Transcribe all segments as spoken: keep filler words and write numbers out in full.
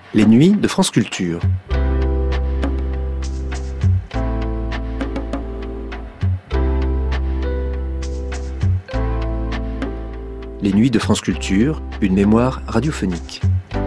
Les nuits de France Culture. Les nuits de France Culture, une mémoire radiophonique.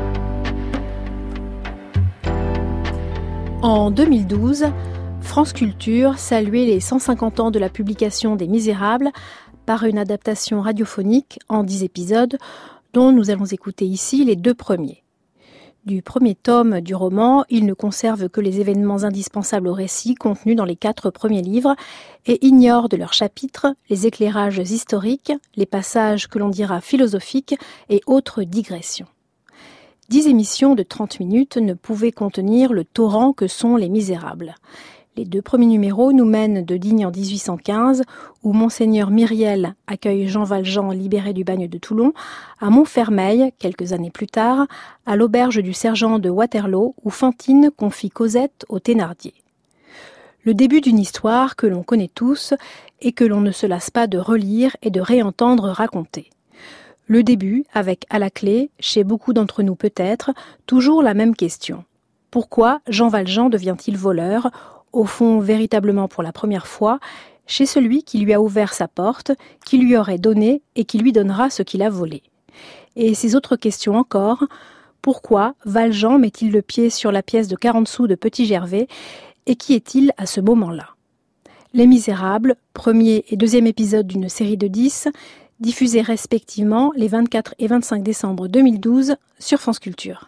En deux mille douze, France Culture saluait les cent cinquante ans de la publication des Misérables par une adaptation radiophonique en dix épisodes dont nous allons écouter ici les deux premiers. Du premier tome du roman, il ne conserve que les événements indispensables au récit contenus dans les quatre premiers livres et ignore de leurs chapitres les éclairages historiques, les passages que l'on dira philosophiques et autres digressions. Dix émissions de trente minutes ne pouvaient contenir le torrent que sont les Misérables. Les deux premiers numéros nous mènent de Digne en dix-huit cent quinze, où Monseigneur Myriel accueille Jean Valjean libéré du bagne de Toulon, à Montfermeil, quelques années plus tard, à l'auberge du sergent de Waterloo, où Fantine confie Cosette aux Thénardier. Le début d'une histoire que l'on connaît tous et que l'on ne se lasse pas de relire et de réentendre raconter. Le début avec, à la clé, chez beaucoup d'entre nous peut-être, toujours la même question. Pourquoi Jean Valjean devient-il voleur ? Au fond, véritablement pour la première fois, chez celui qui lui a ouvert sa porte, qui lui aurait donné et qui lui donnera ce qu'il a volé. Et ces autres questions encore, pourquoi Valjean met-il le pied sur la pièce de quarante sous de Petit Gervais, et qui est-il à ce moment-là ? Les Misérables, premier et deuxième épisode d'une série de dix, diffusés respectivement les vingt-quatre et vingt-cinq décembre deux mille douze sur France Culture.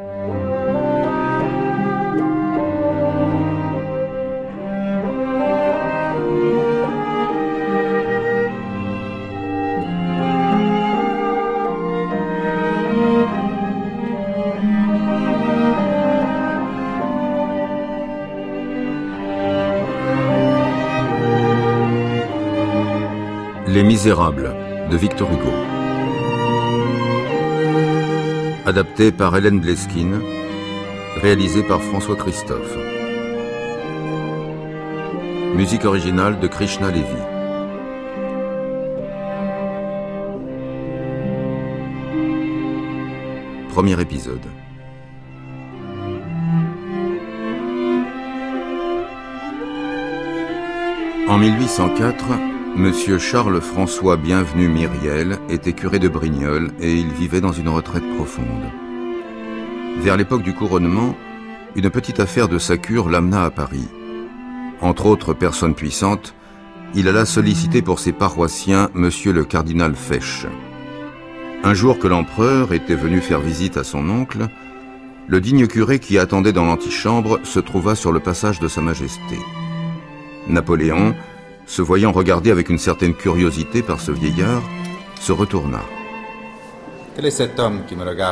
Les Misérables de Victor Hugo. Adapté par Hélène Bleskine, réalisé par François Christophe. Musique originale de Krishna Levi. Premier épisode. En mille huit cent quatre, Monsieur Charles-François Bienvenu Myriel était curé de Brignoles et il vivait dans une retraite profonde. Vers l'époque du couronnement, une petite affaire de sa cure l'amena à Paris. Entre autres personnes puissantes, il alla solliciter pour ses paroissiens Monsieur le cardinal Fesch. Un jour que l'empereur était venu faire visite à son oncle, le digne curé qui attendait dans l'antichambre se trouva sur le passage de Sa Majesté. Napoléon, se voyant regarder avec une certaine curiosité par ce vieillard, se retourna. Quel est cet homme qui me regarde ?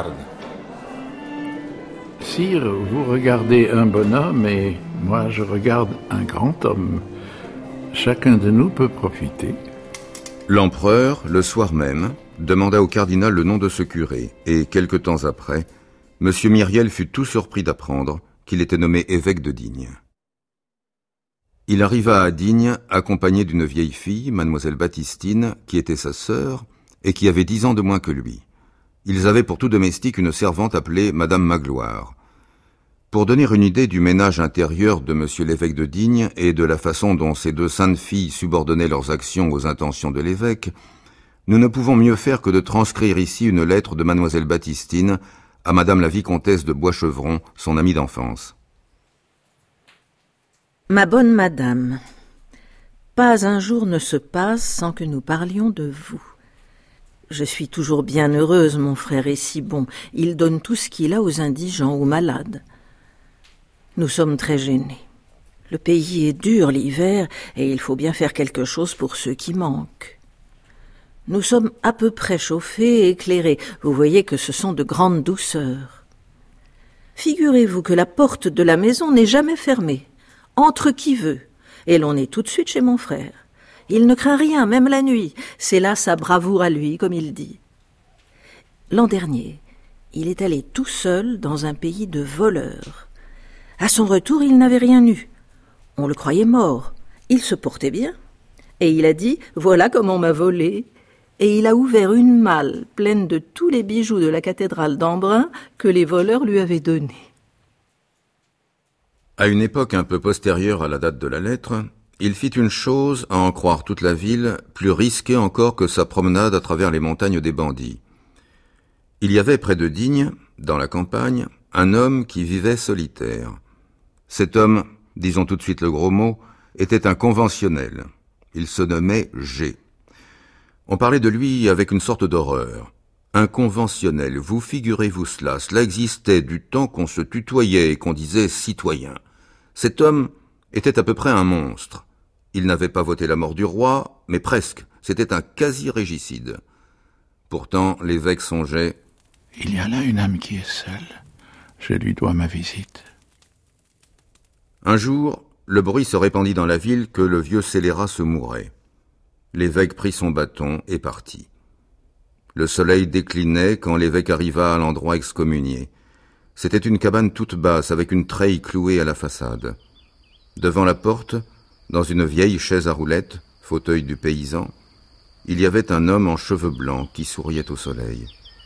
Sire, vous regardez un bonhomme et moi je regarde un grand homme. Chacun de nous peut profiter. L'empereur, le soir même, demanda au cardinal le nom de ce curé, et quelque temps après, M. Myriel fut tout surpris d'apprendre qu'il était nommé évêque de Digne. Il arriva à Digne accompagné d'une vieille fille, mademoiselle Baptistine, qui était sa sœur et qui avait dix ans de moins que lui. Ils avaient pour tout domestique une servante appelée madame Magloire. Pour donner une idée du ménage intérieur de monsieur l'évêque de Digne et de la façon dont ces deux saintes filles subordonnaient leurs actions aux intentions de l'évêque, nous ne pouvons mieux faire que de transcrire ici une lettre de mademoiselle Baptistine à madame la vicomtesse de Boischevron, son amie d'enfance. Ma bonne madame, pas un jour ne se passe sans que nous parlions de vous. Je suis toujours bien heureuse, mon frère est si bon. Il donne tout ce qu'il a aux indigents, aux malades. Nous sommes très gênés. Le pays est dur l'hiver et il faut bien faire quelque chose pour ceux qui manquent. Nous sommes à peu près chauffés et éclairés. Vous voyez que ce sont de grandes douceurs. Figurez-vous que la porte de la maison n'est jamais fermée. Entre qui veut, et l'on est tout de suite chez mon frère. Il ne craint rien, même la nuit. C'est là sa bravoure à lui, comme il dit. L'an dernier, il est allé tout seul dans un pays de voleurs. À son retour, il n'avait rien eu. On le croyait mort. Il se portait bien. Et il a dit « Voilà comment on m'a volé ». et il a ouvert une malle pleine de tous les bijoux de la cathédrale d'Embrun que les voleurs lui avaient donnés. À une époque un peu postérieure à la date de la lettre, il fit une chose, à en croire toute la ville, plus risquée encore que sa promenade à travers les montagnes des bandits. Il y avait près de Digne, dans la campagne, un homme qui vivait solitaire. Cet homme, disons tout de suite le gros mot, était un conventionnel. Il se nommait G. On parlait de lui avec une sorte d'horreur. Un conventionnel, vous figurez-vous cela, cela existait du temps qu'on se tutoyait et qu'on disait citoyen. Cet homme était à peu près un monstre. Il n'avait pas voté la mort du roi, mais presque, c'était un quasi-régicide. Pourtant, l'évêque songeait « Il y a là une âme qui est seule, je lui dois ma visite. » Un jour, le bruit se répandit dans la ville que le vieux scélérat se mourait. L'évêque prit son bâton et partit. Le soleil déclinait quand l'évêque arriva à l'endroit excommunié. C'était une cabane toute basse avec une treille clouée à la façade. Devant la porte, dans une vieille chaise à roulettes, fauteuil du paysan, il y avait un homme en cheveux blancs qui souriait au soleil.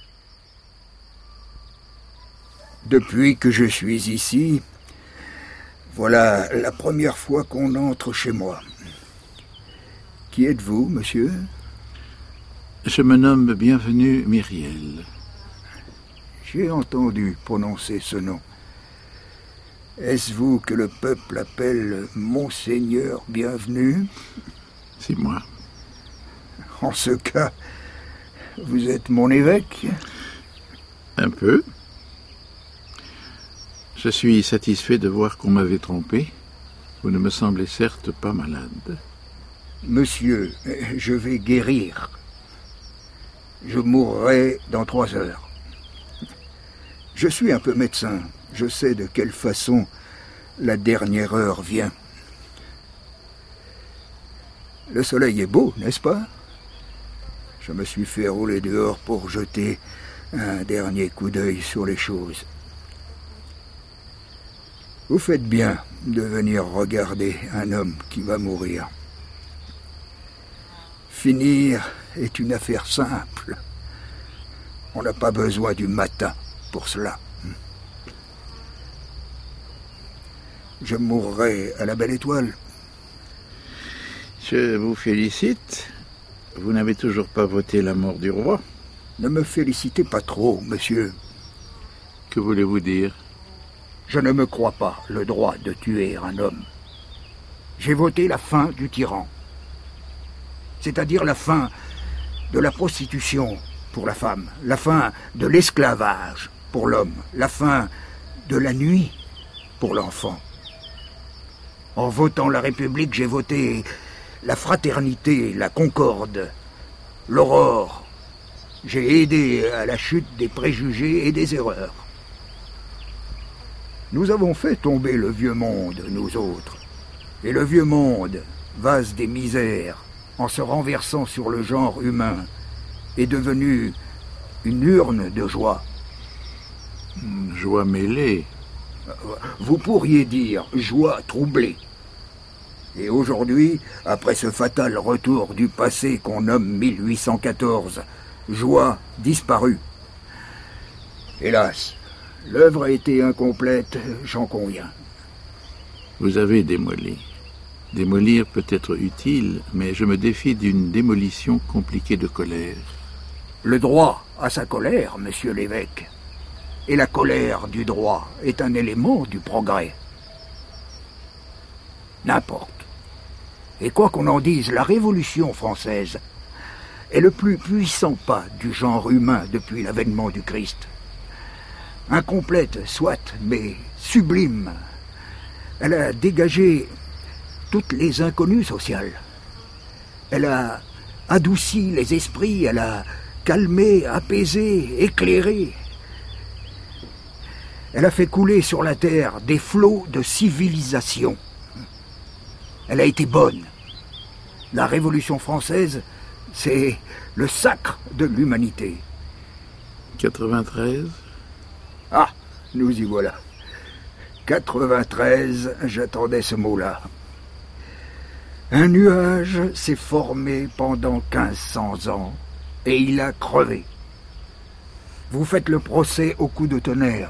Depuis que je suis ici, voilà la première fois qu'on entre chez moi. Qui êtes-vous, monsieur ? Je me nomme Bienvenu Myriel. J'ai entendu prononcer ce nom. Est-ce vous que le peuple appelle Monseigneur Bienvenu ? C'est moi. En ce cas, vous êtes mon évêque ? Un peu. Je suis satisfait de voir qu'on m'avait trompé. Vous ne me semblez certes pas malade. Monsieur, je vais guérir. Je mourrai dans trois heures. Je suis un peu médecin. Je sais de quelle façon la dernière heure vient. Le soleil est beau, n'est-ce pas ? Je me suis fait rouler dehors pour jeter un dernier coup d'œil sur les choses. Vous faites bien de venir regarder un homme qui va mourir. Finir est une affaire simple. On n'a pas besoin du matin pour cela. Je mourrai à la Belle Étoile. Je vous félicite. Vous n'avez toujours pas voté la mort du roi. Ne me félicitez pas trop, monsieur. Que voulez-vous dire ? Je ne me crois pas le droit de tuer un homme. J'ai voté la fin du tyran. C'est-à-dire la fin de la prostitution pour la femme, la fin de l'esclavage pour l'homme, la fin de la nuit pour l'enfant. En votant la République, j'ai voté la fraternité, la concorde, l'aurore. J'ai aidé à la chute des préjugés et des erreurs. Nous avons fait tomber le vieux monde, nous autres. Et le vieux monde, vase des misères, en se renversant sur le genre humain, est devenu une urne de joie. Joie mêlée. Vous pourriez dire joie troublée. Et aujourd'hui, après ce fatal retour du passé qu'on nomme mille huit cent quatorze, joie disparue. Hélas, l'œuvre a été incomplète, j'en conviens. Vous avez démoli. Démolir peut être utile, mais je me défie d'une démolition compliquée de colère. Le droit a sa colère, monsieur l'évêque. Et la colère du droit est un élément du progrès. N'importe. Et quoi qu'on en dise, la Révolution française est le plus puissant pas du genre humain depuis l'avènement du Christ. Incomplète, soit, mais sublime. Elle a dégagé toutes les inconnues sociales. Elle a adouci les esprits, elle a calmé, apaisé, éclairé. Elle a fait couler sur la terre des flots de civilisation. Elle a été bonne. La Révolution française, c'est le sacre de l'humanité. quatre-vingt-treize Ah, nous y voilà. quatre-vingt-treize, j'attendais ce mot-là. Un nuage s'est formé pendant quinze cents ans et il a crevé. Vous faites le procès au coup de tonnerre.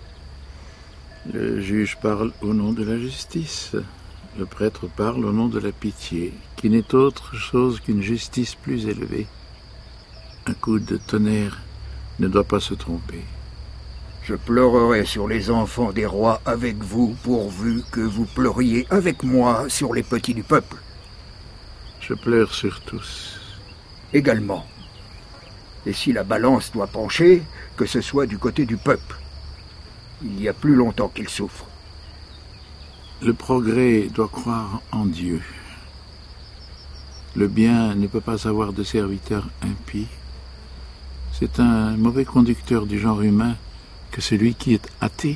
Le juge parle au nom de la justice. Le prêtre parle au nom de la pitié, qui n'est autre chose qu'une justice plus élevée. Un coup de tonnerre ne doit pas se tromper. Je pleurerai sur les enfants des rois avec vous, pourvu que vous pleuriez avec moi sur les petits du peuple. Je pleure sur tous. Également. Et si la balance doit pencher, que ce soit du côté du peuple. Il y a plus longtemps qu'il souffre. Le progrès doit croire en Dieu. Le bien ne peut pas avoir de serviteur impie. C'est un mauvais conducteur du genre humain que celui qui est athée.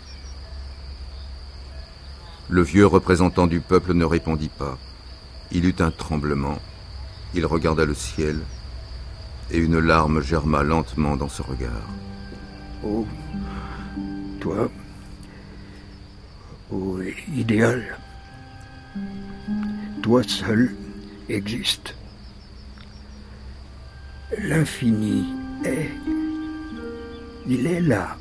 Le vieux représentant du peuple ne répondit pas. Il eut un tremblement. Il regarda le ciel, et une larme germa lentement dans ce regard. Oh, toi, oh, idéal, toi seul existe. L'infini est, il est là.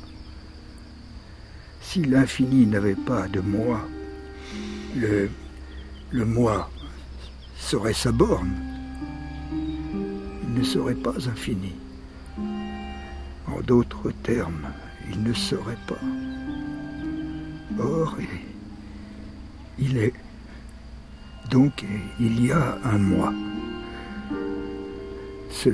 Si l'infini n'avait pas de moi, le, le moi serait sa borne. Il ne serait pas infini. En d'autres termes, il ne serait pas. Or, il est. Donc, il y a un moi. Ce,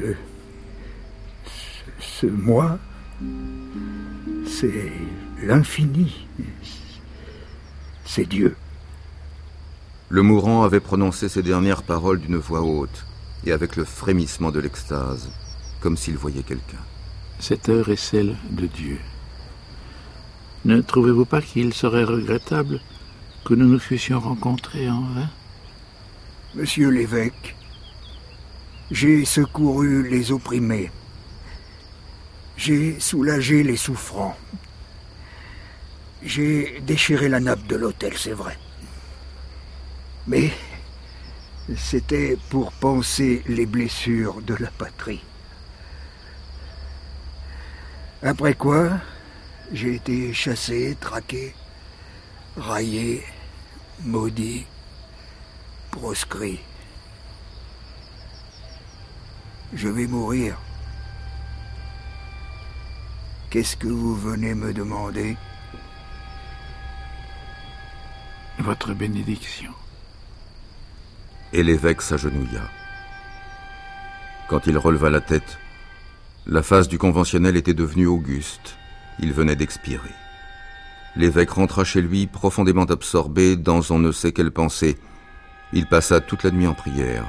ce, ce moi, c'est l'infini. C'est Dieu. Le mourant avait prononcé ces dernières paroles d'une voix haute et avec le frémissement de l'extase, comme s'il voyait quelqu'un. Cette heure est celle de Dieu. Ne trouvez-vous pas qu'il serait regrettable que nous nous fussions rencontrés en vain? Monsieur l'évêque, j'ai secouru les opprimés. J'ai soulagé les souffrants. J'ai déchiré la nappe de l'autel, c'est vrai. Mais c'était pour panser les blessures de la patrie. Après quoi, j'ai été chassé, traqué, raillé, maudit, proscrit. Je vais mourir. Qu'est-ce que vous venez me demander? Votre bénédiction. Et l'évêque s'agenouilla. Quand il releva la tête, la face du conventionnel était devenue auguste. Il venait d'expirer. L'évêque rentra chez lui profondément absorbé dans on ne sait quelle pensée. Il passa toute la nuit en prière.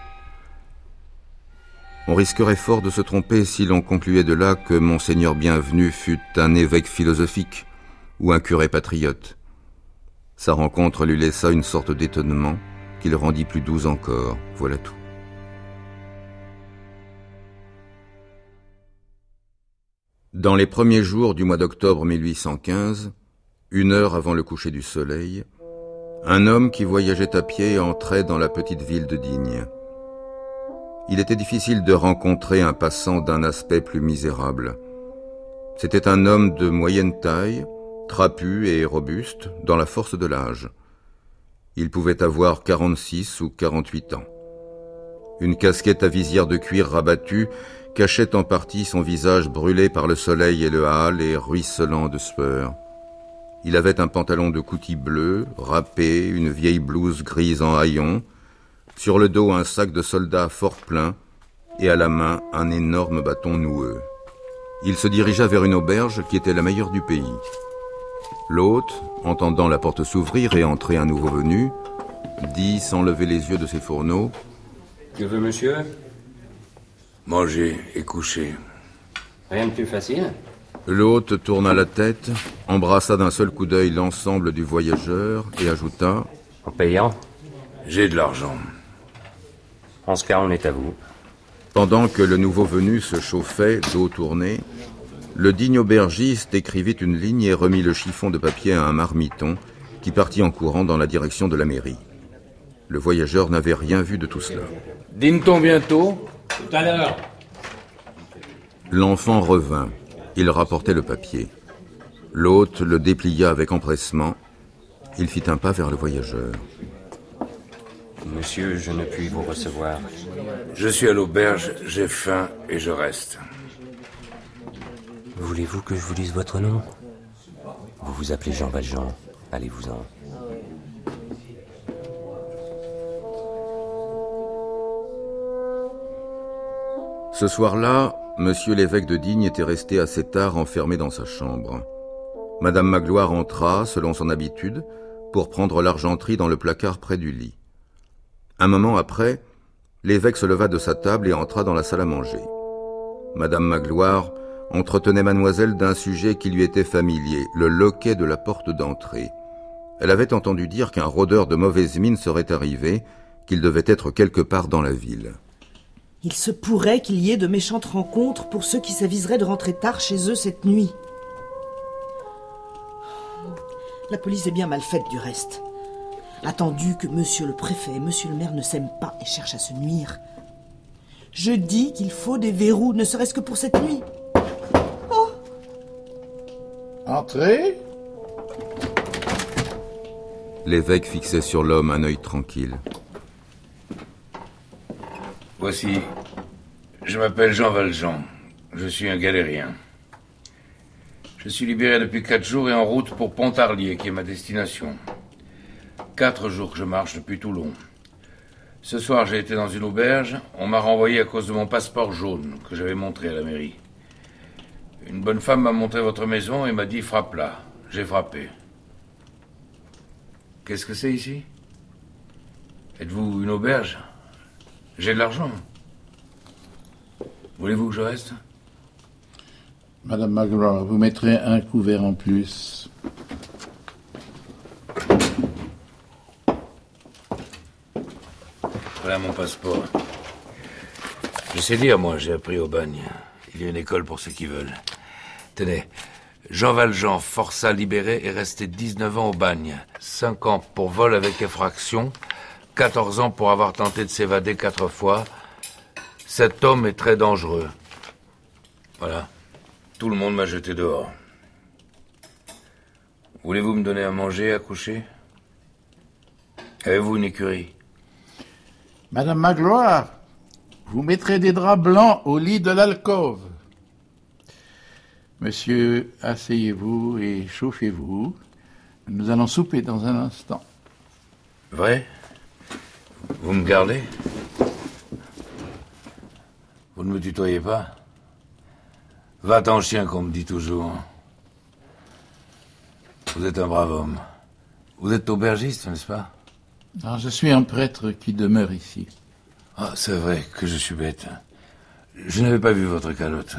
On risquerait fort de se tromper si l'on concluait de là que Monseigneur Bienvenu fut un évêque philosophique ou un curé patriote. Sa rencontre lui laissa une sorte d'étonnement qui le rendit plus doux encore, voilà tout. Dans les premiers jours du mois d'octobre mille huit cent quinze, une heure avant le coucher du soleil, un homme qui voyageait à pied entrait dans la petite ville de Digne. Il était difficile de rencontrer un passant d'un aspect plus misérable. C'était un homme de moyenne taille, trapu et robuste, dans la force de l'âge. Il pouvait avoir quarante-six ou quarante-huit ans. Une casquette à visière de cuir rabattue cachait en partie son visage brûlé par le soleil et le hâle et ruisselant de sueur. Il avait un pantalon de coutil bleu, râpé, une vieille blouse grise en haillons, sur le dos un sac de soldat fort plein et à la main un énorme bâton noueux. Il se dirigea vers une auberge qui était la meilleure du pays. L'hôte, entendant la porte s'ouvrir et entrer un nouveau venu, dit sans lever les yeux de ses fourneaux: « Que veut monsieur ?»« Manger et coucher. » Rien de plus facile. L'hôte tourna la tête, embrassa d'un seul coup d'œil l'ensemble du voyageur et ajouta: « En payant ?»« J'ai de l'argent. » En ce cas, on est à vous. Pendant que le nouveau venu se chauffait, dos tourné, le digne aubergiste écrivit une ligne et remit le chiffon de papier à un marmiton qui partit en courant dans la direction de la mairie. Le voyageur n'avait rien vu de tout cela. Dîne-t-on bientôt ? Tout à l'heure. L'enfant revint. Il rapportait le papier. L'hôte le déplia avec empressement. Il fit un pas vers le voyageur. Monsieur, je ne puis vous recevoir. Je suis à l'auberge, j'ai faim et je reste. Voulez-vous que je vous dise votre nom? Vous vous appelez Jean Valjean. Allez-vous-en. Ce soir-là, monsieur l'évêque de Digne était resté assez tard enfermé dans sa chambre. Madame Magloire entra, selon son habitude, pour prendre l'argenterie dans le placard près du lit. Un moment après, l'évêque se leva de sa table et entra dans la salle à manger. Madame Magloire entretenait mademoiselle d'un sujet qui lui était familier, le loquet de la porte d'entrée. Elle avait entendu dire qu'un rôdeur de mauvaise mine serait arrivé, qu'il devait être quelque part dans la ville. Il se pourrait qu'il y ait de méchantes rencontres pour ceux qui s'aviseraient de rentrer tard chez eux cette nuit. La police est bien mal faite du reste. Attendu que monsieur le préfet et monsieur le maire ne s'aiment pas et cherchent à se nuire. Je dis qu'il faut des verrous, ne serait-ce que pour cette nuit. Oh! Entrez. L'évêque fixait sur l'homme un œil tranquille. Voici, je m'appelle Jean Valjean. Je suis un galérien. Je suis libéré depuis quatre jours et en route pour Pontarlier, qui est ma destination. Quatre jours que je marche depuis Toulon. Ce soir, j'ai été dans une auberge. On m'a renvoyé à cause de mon passeport jaune que j'avais montré à la mairie. Une bonne femme m'a montré votre maison et m'a dit « frappe là ». J'ai frappé. Qu'est-ce que c'est ici? Êtes-vous une auberge? J'ai de l'argent. Voulez-vous que je reste? Madame Magloire, vous mettrez un couvert en plus. Voilà mon passeport. Je sais lire, moi, j'ai appris au bagne. Il y a une école pour ceux qui veulent. Tenez, Jean Valjean, forçat libéré, est resté dix-neuf ans au bagne. cinq ans pour vol avec effraction, quatorze ans pour avoir tenté de s'évader quatre fois. Cet homme est très dangereux. Voilà. Tout le monde m'a jeté dehors. Voulez-vous me donner à manger, à coucher? Avez-vous une écurie? Madame Magloire, vous mettrez des draps blancs au lit de l'alcôve. Monsieur, asseyez-vous et chauffez-vous. Nous allons souper dans un instant. Vrai? Vous me gardez? Vous ne me tutoyez pas? Va-t'en chien, qu'on me dit toujours. Vous êtes un brave homme. Vous êtes aubergiste, n'est-ce pas? Non, je suis un prêtre qui demeure ici. Ah, c'est vrai que je suis bête. Je n'avais pas vu votre calotte.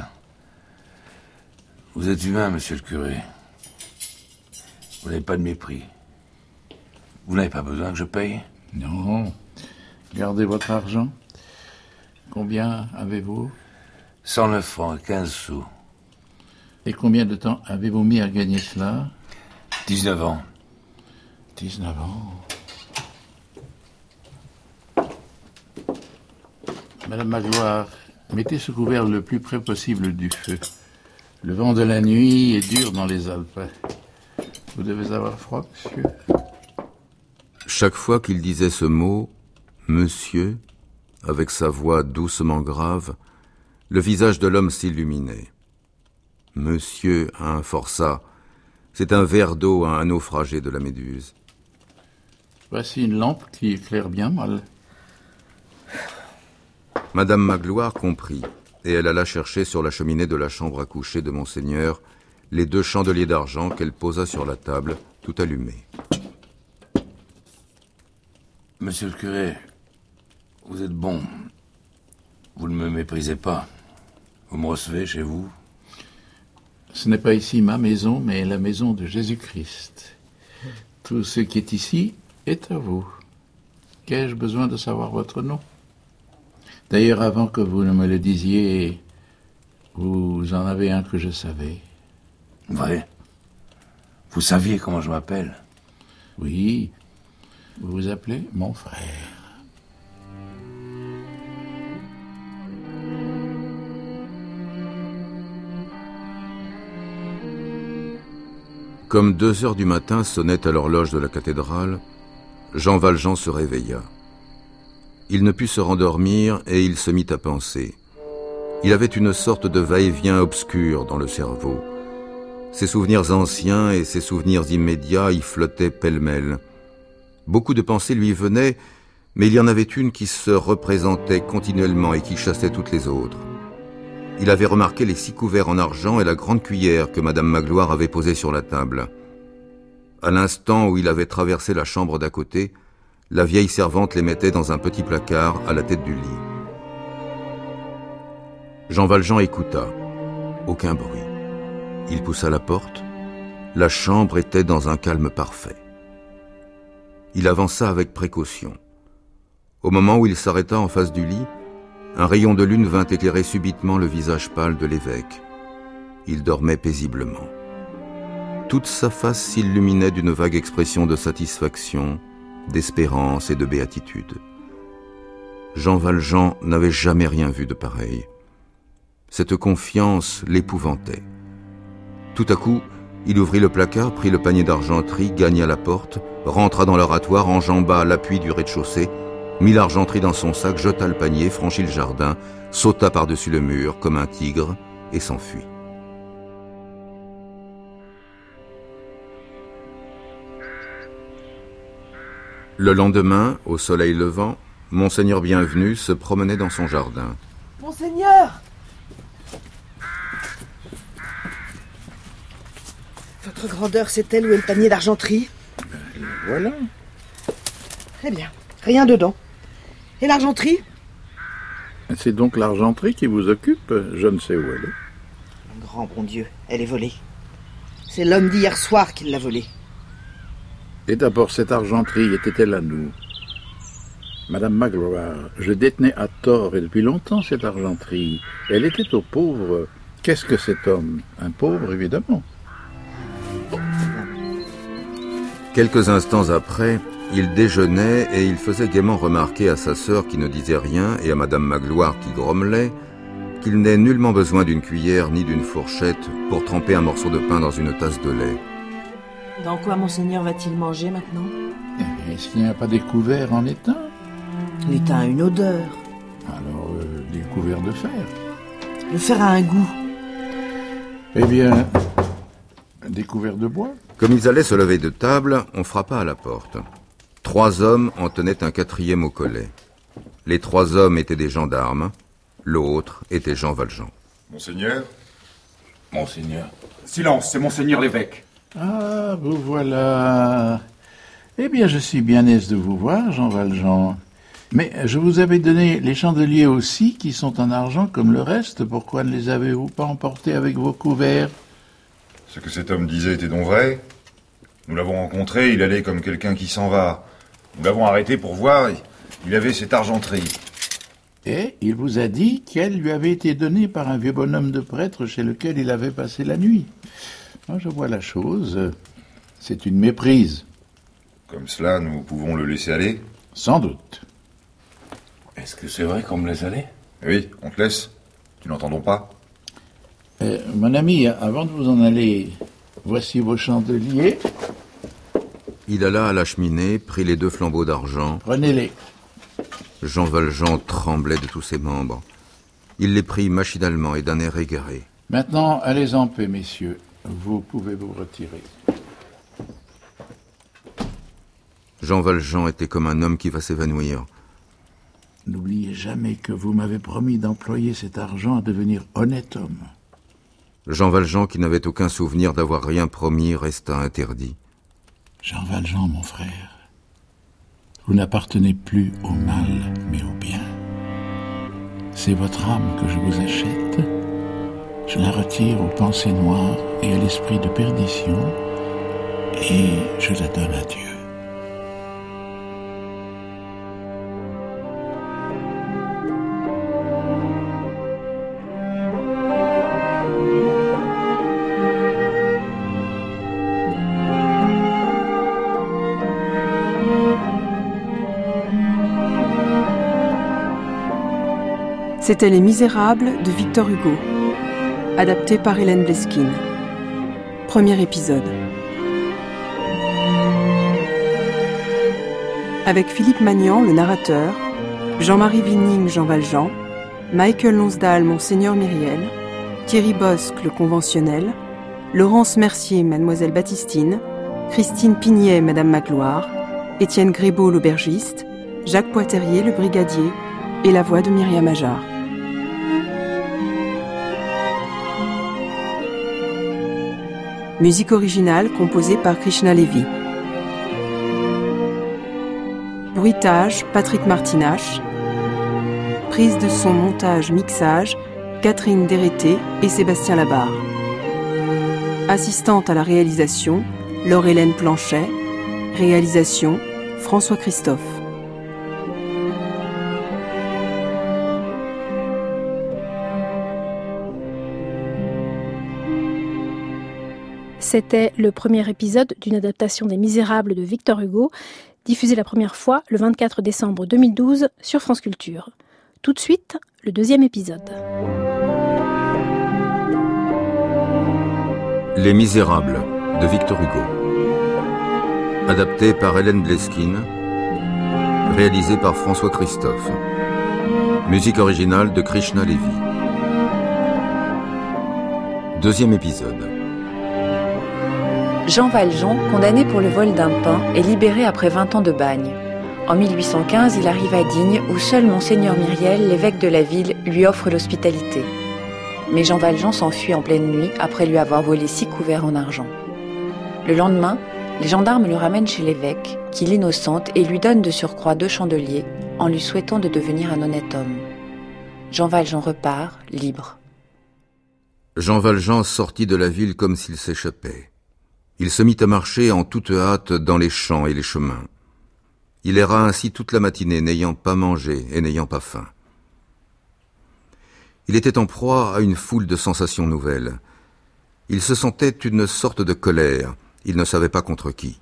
Vous êtes humain, monsieur le curé. Vous n'avez pas de mépris. Vous n'avez pas besoin que je paye? Non. Gardez votre argent. Combien avez-vous? cent neuf francs et quinze sous. Et combien de temps avez-vous mis à gagner cela? dix-neuf ans. dix-neuf ans. Madame Magloire, mettez ce couvert le plus près possible du feu. Le vent de la nuit est dur dans les Alpes. Vous devez avoir froid, monsieur. Chaque fois qu'il disait ce mot, « monsieur », avec sa voix doucement grave, le visage de l'homme s'illuminait. Monsieur, à un forçat, c'est un verre d'eau à un naufragé de la Méduse. Voici une lampe qui éclaire bien mal. Madame Magloire comprit, et elle alla chercher sur la cheminée de la chambre à coucher de Monseigneur les deux chandeliers d'argent qu'elle posa sur la table, tout allumés. Monsieur le curé, vous êtes bon. Vous ne me méprisez pas. Vous me recevez chez vous? Ce n'est pas ici ma maison, mais la maison de Jésus-Christ. Tout ce qui est ici est à vous. Qu'ai-je besoin de savoir votre nom? D'ailleurs, avant que vous ne me le disiez, vous en avez un que je savais. Vrai? Vous saviez comment je m'appelle? Oui. Vous vous appelez mon frère. Comme deux heures du matin sonnaient à l'horloge de la cathédrale, Jean Valjean se réveilla. Il ne put se rendormir et il se mit à penser. Il avait une sorte de va-et-vient obscur dans le cerveau. Ses souvenirs anciens et ses souvenirs immédiats y flottaient pêle-mêle. Beaucoup de pensées lui venaient, mais il y en avait une qui se représentait continuellement et qui chassait toutes les autres. Il avait remarqué les six couverts en argent et la grande cuillère que Madame Magloire avait posée sur la table. À l'instant où il avait traversé la chambre d'à côté, la vieille servante les mettait dans un petit placard à la tête du lit. Jean Valjean écouta. Aucun bruit. Il poussa la porte. La chambre était dans un calme parfait. Il avança avec précaution. Au moment où il s'arrêta en face du lit, un rayon de lune vint éclairer subitement le visage pâle de l'évêque. Il dormait paisiblement. Toute sa face s'illuminait d'une vague expression de satisfaction, d'espérance et de béatitude. Jean Valjean n'avait jamais rien vu de pareil. Cette confiance l'épouvantait. Tout à coup, il ouvrit le placard, prit le panier d'argenterie, gagna la porte, rentra dans l'oratoire, enjamba l'appui du rez-de-chaussée, mit l'argenterie dans son sac, jeta le panier, franchit le jardin, sauta par-dessus le mur comme un tigre et s'enfuit. Le lendemain, au soleil levant, Monseigneur Bienvenu se promenait dans son jardin. Monseigneur! Votre grandeur sait-elle où est le panier d'argenterie? Ben, voilà. Très bien, rien dedans. Et l'argenterie? C'est donc l'argenterie qui vous occupe? Je ne sais où elle est. Grand bon Dieu, elle est volée. C'est l'homme d'hier soir qui l'a volée. Et d'abord, cette argenterie était-elle à nous? Madame Magloire, je détenais à tort, et depuis longtemps, cette argenterie. Elle était aux pauvres. Qu'est-ce que cet homme? Un pauvre, évidemment. Quelques instants après, il déjeunait et il faisait gaiement remarquer à sa sœur qui ne disait rien et à Madame Magloire qui grommelait qu'il n'est nullement besoin d'une cuillère ni d'une fourchette pour tremper un morceau de pain dans une tasse de lait. Dans quoi Monseigneur va-t-il manger maintenant? Est-ce qu'il n'y a pas des couverts en étain? L'étain a une odeur. Alors, euh, des couverts de fer. Le fer a un goût. Eh bien, des couverts de bois. Comme ils allaient se lever de table, on frappa à la porte. Trois hommes en tenaient un quatrième au collet. Les trois hommes étaient des gendarmes, l'autre était Jean Valjean. Monseigneur? Monseigneur. Silence, c'est Monseigneur l'évêque. Ah, vous voilà. Eh bien, je suis bien aise de vous voir, Jean Valjean. Mais je vous avais donné les chandeliers aussi, qui sont en argent comme le reste. Pourquoi ne les avez-vous pas emportés avec vos couverts? Ce que cet homme disait était donc vrai. Nous l'avons rencontré, il allait comme quelqu'un qui s'en va. Nous l'avons arrêté pour voir, il avait cette argenterie. Et il vous a dit qu'elle lui avait été donnée par un vieux bonhomme de prêtre chez lequel il avait passé la nuit. Moi, je vois la chose. C'est une méprise. Comme cela, nous pouvons le laisser aller? Sans doute. Est-ce que c'est vrai qu'on me laisse aller? Oui, on te laisse. Tu n'entends donc pas? Euh, mon ami, avant de vous en aller, voici vos chandeliers. Il alla à la cheminée, prit les deux flambeaux d'argent. Prenez-les. Jean Valjean tremblait de tous ses membres. Il les prit machinalement et d'un air égaré. Maintenant, allez en paix, messieurs. Vous pouvez vous retirer. Jean Valjean était comme un homme qui va s'évanouir. N'oubliez jamais que vous m'avez promis d'employer cet argent à devenir honnête homme. Jean Valjean, qui n'avait aucun souvenir d'avoir rien promis, resta interdit. Jean Valjean, mon frère, vous n'appartenez plus au mal, mais au bien. C'est votre âme que je vous achète. Je la retire aux pensées noires et à l'esprit de perdition, et je la donne à Dieu. C'était Les Misérables de Victor Hugo, adapté par Hélène Bleskine. Premier épisode. avec Philippe Magnan, le narrateur, Jean-Marie Vining, Jean Valjean, Michael Lonsdal, Monseigneur Myriel, Thierry Bosc, le conventionnel, Laurence Mercier, Mademoiselle Baptistine, Christine Pignet, Madame Magloire, Étienne Grébeau, l'aubergiste, Jacques Poiterier, le brigadier, et la voix de Myriam Ajar. Musique originale composée par Krishna Levy. Bruitage, Patrick Martinache. Prise de son, montage, mixage, Catherine Dérété et Sébastien Labarre. Assistante à la réalisation, Laure-Hélène Planchet. Réalisation, François Christophe. C'était le premier épisode d'une adaptation des Misérables de Victor Hugo, diffusée la première fois le vingt-quatre décembre deux mille douze sur France Culture. Tout de suite, le deuxième épisode. Les Misérables de Victor Hugo. Adapté par Hélène Bleskine. Réalisé par François Christophe. Musique originale de Krishna Levy. Deuxième épisode. Jean Valjean, condamné pour le vol d'un pain, est libéré après vingt ans de bagne. En mille huit cent quinze, il arrive à Digne, où seul Monseigneur Myriel, l'évêque de la ville, lui offre l'hospitalité. Mais Jean Valjean s'enfuit en pleine nuit après lui avoir volé six couverts en argent. Le lendemain, les gendarmes le ramènent chez l'évêque, qui l'innocente et lui donne de surcroît deux chandeliers, en lui souhaitant de devenir un honnête homme. Jean Valjean repart, libre. Jean Valjean sortit de la ville comme s'il s'échappait. Il se mit à marcher en toute hâte dans les champs et les chemins. Il erra ainsi toute la matinée, n'ayant pas mangé et n'ayant pas faim. Il était en proie à une foule de sensations nouvelles. Il se sentait une sorte de colère, il ne savait pas contre qui.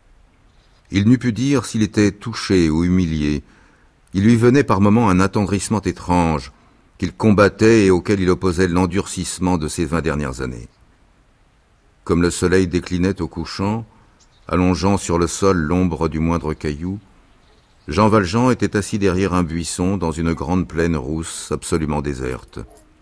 Il n'eût pu dire s'il était touché ou humilié. Il lui venait par moments un attendrissement étrange, qu'il combattait et auquel il opposait l'endurcissement de ces vingt dernières années. Comme le soleil déclinait au couchant, allongeant sur le sol l'ombre du moindre caillou, Jean Valjean était assis derrière un buisson dans une grande plaine rousse absolument déserte.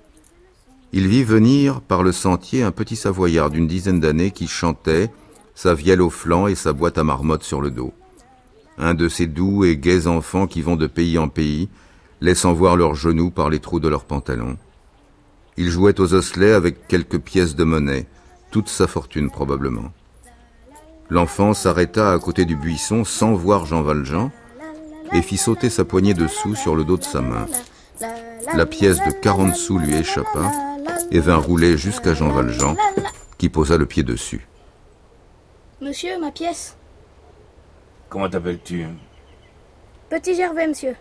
Il vit venir par le sentier un petit Savoyard d'une dizaine d'années qui chantait, sa vielle au flanc et sa boîte à marmotte sur le dos. Un de ces doux et gais enfants qui vont de pays en pays, laissant voir leurs genoux par les trous de leurs pantalons. Il jouait aux osselets avec quelques pièces de monnaie, toute sa fortune probablement. L'enfant s'arrêta à côté du buisson sans voir Jean Valjean et fit sauter sa poignée de sous sur le dos de sa main. La pièce de quarante sous lui échappa et vint rouler jusqu'à Jean Valjean, qui posa le pied dessus. Monsieur, ma pièce. Comment t'appelles-tu? Petit Gervais, monsieur.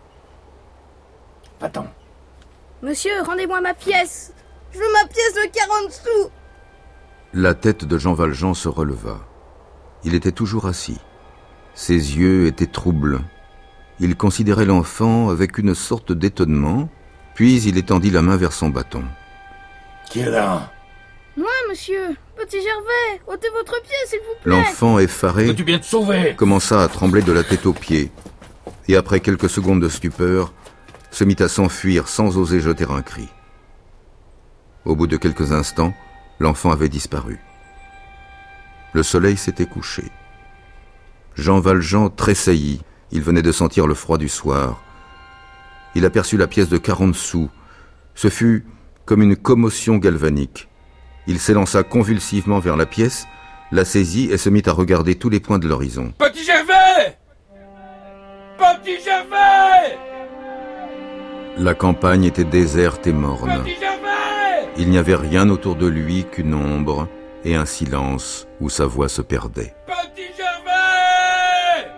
Attends. Monsieur, rendez-moi ma pièce. Je veux ma pièce de quarante sous. La tête de Jean Valjean se releva. Il était toujours assis. Ses yeux étaient troubles. Il considérait l'enfant avec une sorte d'étonnement, puis il étendit la main vers son bâton. Qui est là? Moi, monsieur. Petit Gervais, ôtez votre pied, s'il vous plaît. L'enfant effaré tu viens de sauver commença à trembler de la tête aux pieds, et après quelques secondes de stupeur, se mit à s'enfuir sans oser jeter un cri. Au bout de quelques instants, l'enfant avait disparu. Le soleil s'était couché. Jean Valjean tressaillit. Il venait de sentir le froid du soir. Il aperçut la pièce de quarante sous. Ce fut comme une commotion galvanique. Il s'élança convulsivement vers la pièce, la saisit et se mit à regarder tous les points de l'horizon. Petit Gervais! Petit Gervais! La campagne était déserte et morne. Petit Gervais! Il n'y avait rien autour de lui qu'une ombre et un silence où sa voix se perdait. Petit Gervais!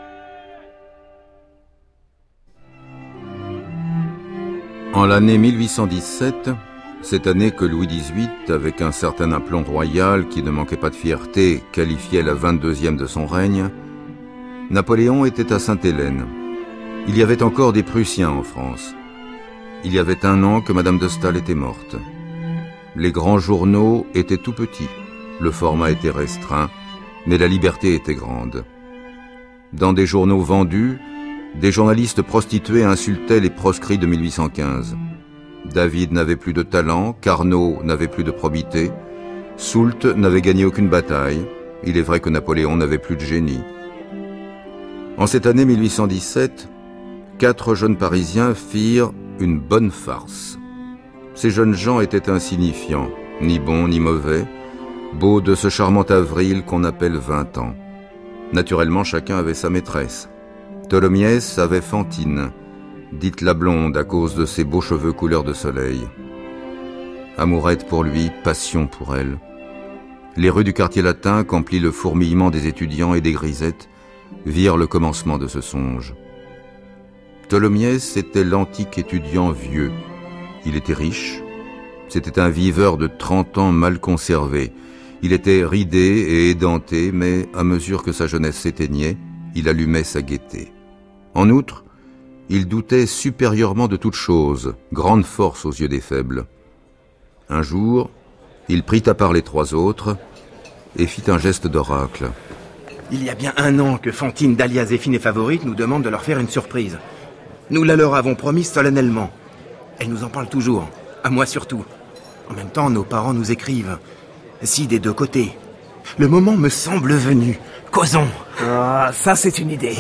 En l'année mille huit cent dix-sept, cette année que Louis dix-huit, avec un certain aplomb royal qui ne manquait pas de fierté, qualifiait la vingt-deuxième de son règne, Napoléon était à Sainte-Hélène. Il y avait encore des Prussiens en France. Il y avait un an que Madame de Staël était morte. Les grands journaux étaient tout petits, le format était restreint, mais la liberté était grande. Dans des journaux vendus, des journalistes prostitués insultaient les proscrits de mille huit cent quinze. David n'avait plus de talent, Carnot n'avait plus de probité, Soult n'avait gagné aucune bataille. Il est vrai que Napoléon n'avait plus de génie. En cette année mille huit cent dix-sept, quatre jeunes Parisiens firent une bonne farce. Ces jeunes gens étaient insignifiants, ni bons ni mauvais, beaux de ce charmant avril qu'on appelle vingt ans. Naturellement, chacun avait sa maîtresse. Tholomyès avait Fantine, dite la blonde à cause de ses beaux cheveux couleur de soleil. Amourette pour lui, passion pour elle. Les rues du quartier latin, qu'emplit le fourmillement des étudiants et des grisettes, virent le commencement de ce songe. Tholomyès était l'antique étudiant vieux. Il était riche. C'était un viveur de trente ans mal conservé. Il était ridé et édenté, mais à mesure que sa jeunesse s'éteignait, il allumait sa gaieté. En outre, il doutait supérieurement de toute chose, grande force aux yeux des faibles. Un jour, il prit à part les trois autres et fit un geste d'oracle. Il y a bien un an que Fantine, Dahlia, Zéphine et Favorite nous demandent de leur faire une surprise. Nous la leur avons promis solennellement. Elle nous en parle toujours, à moi surtout. En même temps, nos parents nous écrivent. Si des deux côtés. Le moment me semble venu. Causons. Ah, ça c'est une idée.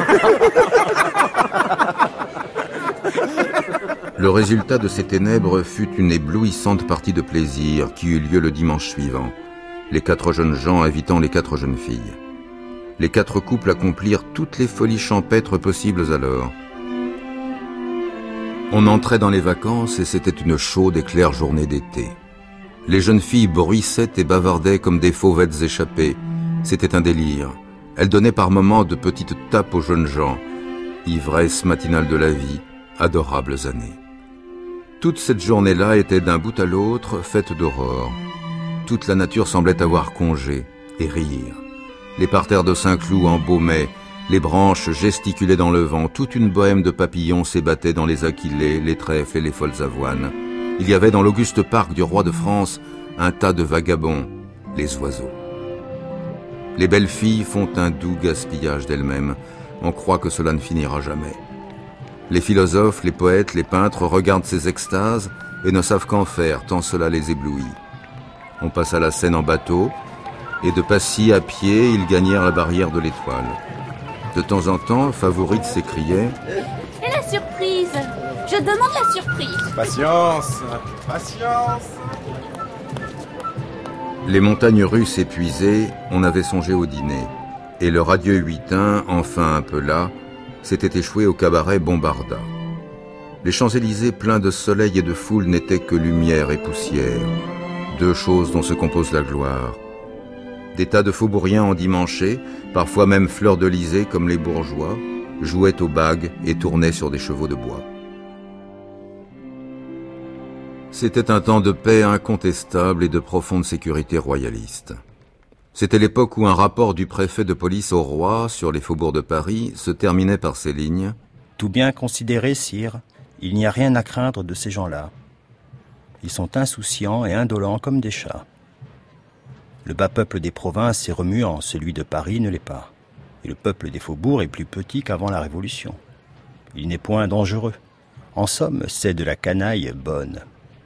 Le résultat de ces ténèbres fut une éblouissante partie de plaisir qui eut lieu le dimanche suivant, les quatre jeunes gens invitant les quatre jeunes filles. Les quatre couples accomplirent toutes les folies champêtres possibles alors. On entrait dans les vacances et c'était une chaude et claire journée d'été. Les jeunes filles bruissaient et bavardaient comme des fauvettes échappées. C'était un délire. Elles donnaient par moments de petites tapes aux jeunes gens. Ivresse matinale de la vie, adorables années. Toute cette journée-là était d'un bout à l'autre faite d'aurore. Toute la nature semblait avoir congé et rire. Les parterres de Saint-Cloud embaumaient, les branches gesticulaient dans le vent, toute une bohème de papillons s'ébattait dans les aquilées, les trèfles et les folles avoines. Il y avait dans l'auguste parc du roi de France un tas de vagabonds, les oiseaux. Les belles filles font un doux gaspillage d'elles-mêmes. On croit que cela ne finira jamais. Les philosophes, les poètes, les peintres regardent ces extases et ne savent qu'en faire, tant cela les éblouit. On passa la Seine en bateau, et de Passy à pied, ils gagnèrent la barrière de l'Étoile. De temps en temps, Favorite s'écriait « Et la surprise? Je demande la surprise !» Patience, patience. Les montagnes russes épuisées, on avait songé au dîner, et le radieux huitain, enfin un peu las, s'était échoué au cabaret Bombarda. Les Champs-Élysées pleins de soleil et de foule n'étaient que lumière et poussière, deux choses dont se compose la gloire. Des tas de faubouriens endimanchés, parfois même fleur-de-lysée comme les bourgeois, jouaient aux bagues et tournaient sur des chevaux de bois. C'était un temps de paix incontestable et de profonde sécurité royaliste. C'était l'époque où un rapport du préfet de police au roi sur les faubourgs de Paris se terminait par ces lignes. « Tout bien considéré, sire, il n'y a rien à craindre de ces gens-là. Ils sont insouciants et indolents comme des chats. Le bas peuple des provinces est remuant, celui de Paris ne l'est pas. Et le peuple des faubourgs est plus petit qu'avant la Révolution. Il n'est point dangereux. En somme, c'est de la canaille bonne. »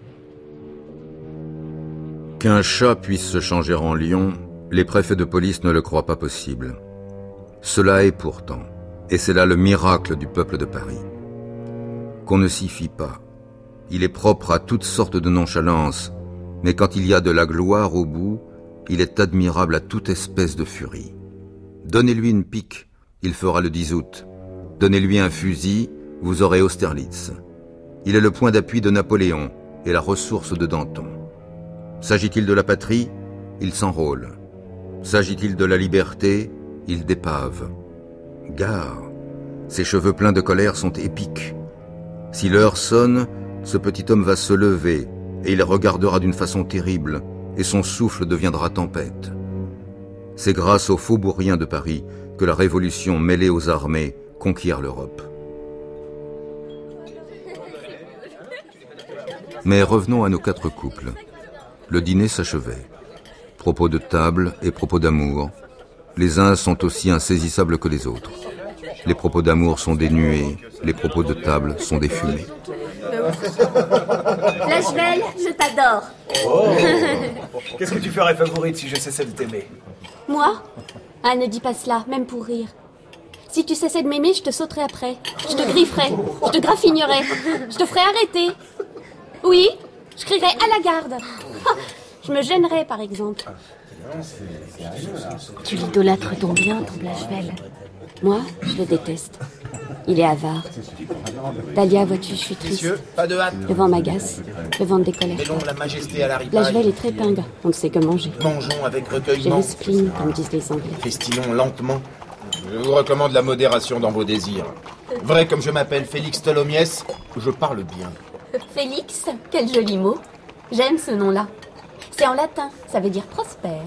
Qu'un chat puisse se changer en lion, les préfets de police ne le croient pas possible. Cela est pourtant, et c'est là le miracle du peuple de Paris. Qu'on ne s'y fie pas. Il est propre à toutes sortes de nonchalance, mais quand il y a de la gloire au bout, il est admirable à toute espèce de furie. Donnez-lui une pique, il fera le dix août. Donnez-lui un fusil, vous aurez Austerlitz. Il est le point d'appui de Napoléon et la ressource de Danton. S'agit-il de la patrie, il s'enrôle. S'agit-il de la liberté, il dépave. Gare, ses cheveux pleins de colère sont épiques. Si l'heure sonne, ce petit homme va se lever et il regardera d'une façon terrible et son souffle deviendra tempête. C'est grâce aux faubouriens de Paris que la Révolution mêlée aux armées conquiert l'Europe. Mais revenons à nos quatre couples. Le dîner s'achevait. Propos de table et propos d'amour. Les uns sont aussi insaisissables que les autres. Les propos d'amour sont des nuées, les propos de table sont des fumées. Blachevelle, je t'adore. Oh. Qu'est-ce que tu ferais, Favorite, si je cessais de t'aimer? Moi? Ah, ne dis pas cela, même pour rire. Si tu cessais de m'aimer, je te sauterais après. Je te grifferais, je te graffignerais, je te ferais arrêter. Oui, je crierais à la garde. Je me gênerais, par exemple. Tu l'idolâtres donc bien, ton Blachevelle. Moi, je le déteste. Il est avare. Dahlia, vois-tu, je suis triste. Messieurs, pas de hâte. Le vent m'agace, le ventre décolère. Mêlons la majesté à la ripaille. Blachevelle est très pingre, on ne sait que manger. Mangeons avec J'ai recueillement. le spleen, comme disent les Anglais. Festinons lentement. Je vous recommande la modération dans vos désirs. Vrai comme je m'appelle Félix Tholomyès, je parle bien. Félix, quel joli mot. J'aime ce nom-là. C'est en latin, ça veut dire prospère.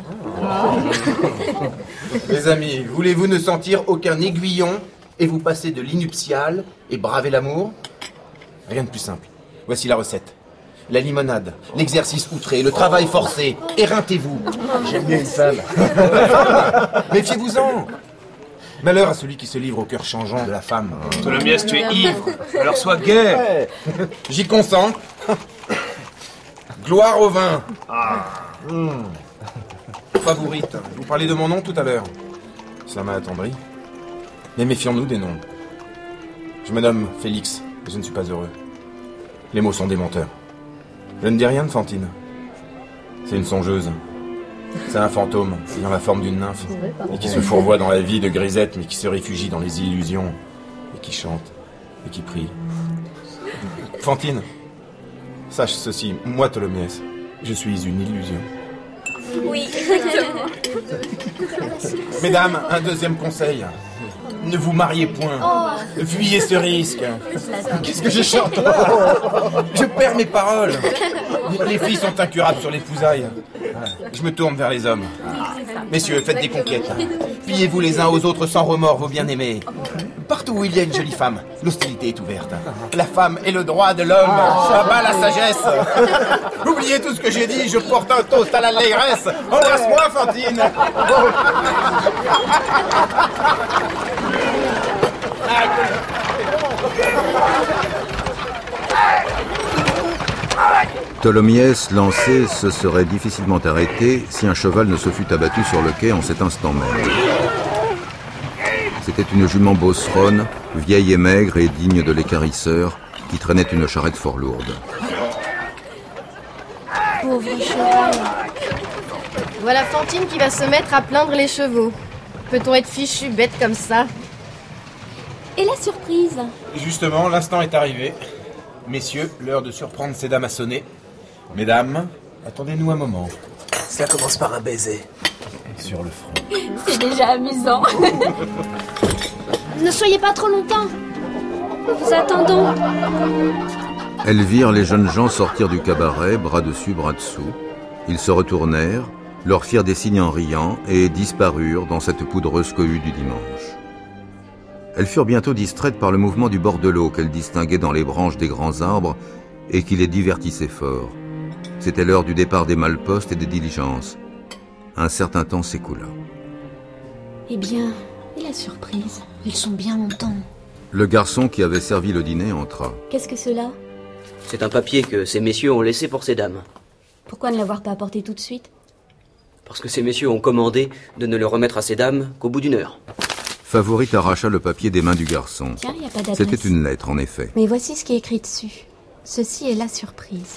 Mes amis, voulez-vous ne sentir aucun aiguillon et vous passer de l'inuptial et braver l'amour? Rien de plus simple. Voici la recette. La limonade, l'exercice outré, le travail forcé. Éreintez-vous. J'aime bien une femme. Méfiez-vous-en. Malheur à celui qui se livre au cœur changeant de la femme. Tholomyès, tu es ivre, alors sois gai. J'y consens. Gloire au vin. Ah. Mmh. Favorite, vous parlez de mon nom tout à l'heure. Cela m'a attendri. Mais méfions-nous des noms. Je me nomme Félix, et je ne suis pas heureux. Les mots sont des menteurs. Je ne dis rien de Fantine. C'est une songeuse. C'est un fantôme, ayant la forme d'une nymphe, et qui se fourvoie dans la vie de grisette, mais qui se réfugie dans les illusions, et qui chante, et qui prie. Fantine, sache ceci, moi Tholomyès, je suis une illusion. Oui. Mesdames, un deuxième conseil. Ne vous mariez point. Oh. Fuyez ce risque. Qu'est-ce que je chante? Je perds mes paroles. Les filles sont incurables sur l'épousaille. Je me tourne vers les hommes. Messieurs, faites des conquêtes. Pliez-vous les uns aux autres sans remords, vos bien-aimés. Partout où il y a une jolie femme, l'hostilité est ouverte. La femme est le droit de l'homme. À bas la sagesse. Oubliez tout ce que j'ai dit, je porte un toast à l'allégresse. Embrasse-moi, Fantine. Tholomyès, lancé, se serait difficilement arrêté si un cheval ne se fût abattu sur le quai en cet instant même. C'était une jument beauceronne, vieille et maigre et digne de l'équarrisseur, qui traînait une charrette fort lourde. Pauvre cheval. Voilà Fantine qui va se mettre à plaindre les chevaux. Peut-on être fichu bête comme ça? Et la surprise? Justement, l'instant est arrivé. Messieurs, l'heure de surprendre ces dames a sonné. Mesdames, attendez-nous un moment. Ça commence par un baiser. Sur le front. C'est déjà amusant. Ne soyez pas trop longtemps. Nous vous attendons. Elles virent les jeunes gens sortir du cabaret, bras dessus, bras dessous. Ils se retournèrent, leur firent des signes en riant et disparurent dans cette poudreuse cohue du dimanche. Elles furent bientôt distraites par le mouvement du bord de l'eau qu'elles distinguaient dans les branches des grands arbres et qui les divertissait fort. C'était l'heure du départ des malle-postes et des diligences. Un certain temps s'écoula. Eh bien, et la surprise? Ils sont bien longtemps. Le garçon qui avait servi le dîner entra. Qu'est-ce que cela? C'est un papier que ces messieurs ont laissé pour ces dames. Pourquoi ne l'avoir pas apporté tout de suite? Parce que ces messieurs ont commandé de ne le remettre à ces dames qu'au bout d'une heure. Favorite arracha le papier des mains du garçon. Tiens, y a pas d'adresse. C'était une lettre, en effet. Mais voici ce qui est écrit dessus. Ceci est la surprise.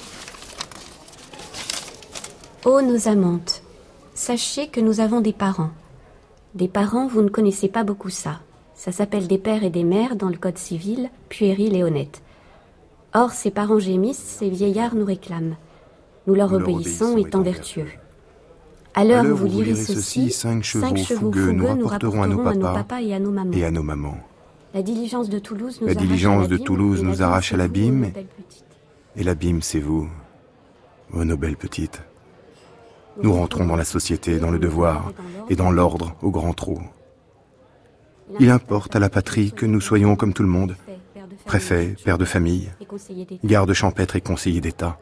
Ô nos amantes, sachez que nous avons des parents. Des parents, vous ne connaissez pas beaucoup ça. Ça s'appelle des pères et des mères dans le code civil, puéril et honnête. Or, ces parents gémissent, ces vieillards nous réclament. Nous leur nous obéissons étant vertueux. À l'heure où vous lirez ceci, cinq chevaux, cinq chevaux fougueux, fougueux nous nous rapporterons rapporteront à nos à nos papas papas et à nos mamans. et à nos mamans. La diligence de Toulouse nous La arrache diligence à de l'abîme, Toulouse et nous l'abîme, arrache c'est à vous, l'abîme, nos belles petites. et l'abîme, c'est vous, ô nos belles petites. Nous rentrons dans la société, dans le devoir et dans l'ordre au grand trot. Il importe à la patrie que nous soyons comme tout le monde, préfet, père de famille, garde champêtre et conseiller d'État.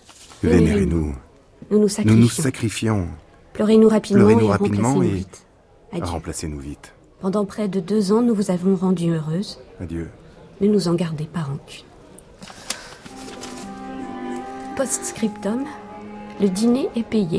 Vénérez-nous. Nous nous Nous sacrifions. nous sacrifions. Pleurez-nous rapidement Pleurez-nous et rapidement remplacez-nous et, vite. Adieu. Remplacez-nous vite. Pendant près de deux ans, nous vous avons rendue heureuse. Adieu. Ne nous en gardez pas rancune. Post-scriptum, le dîner est payé.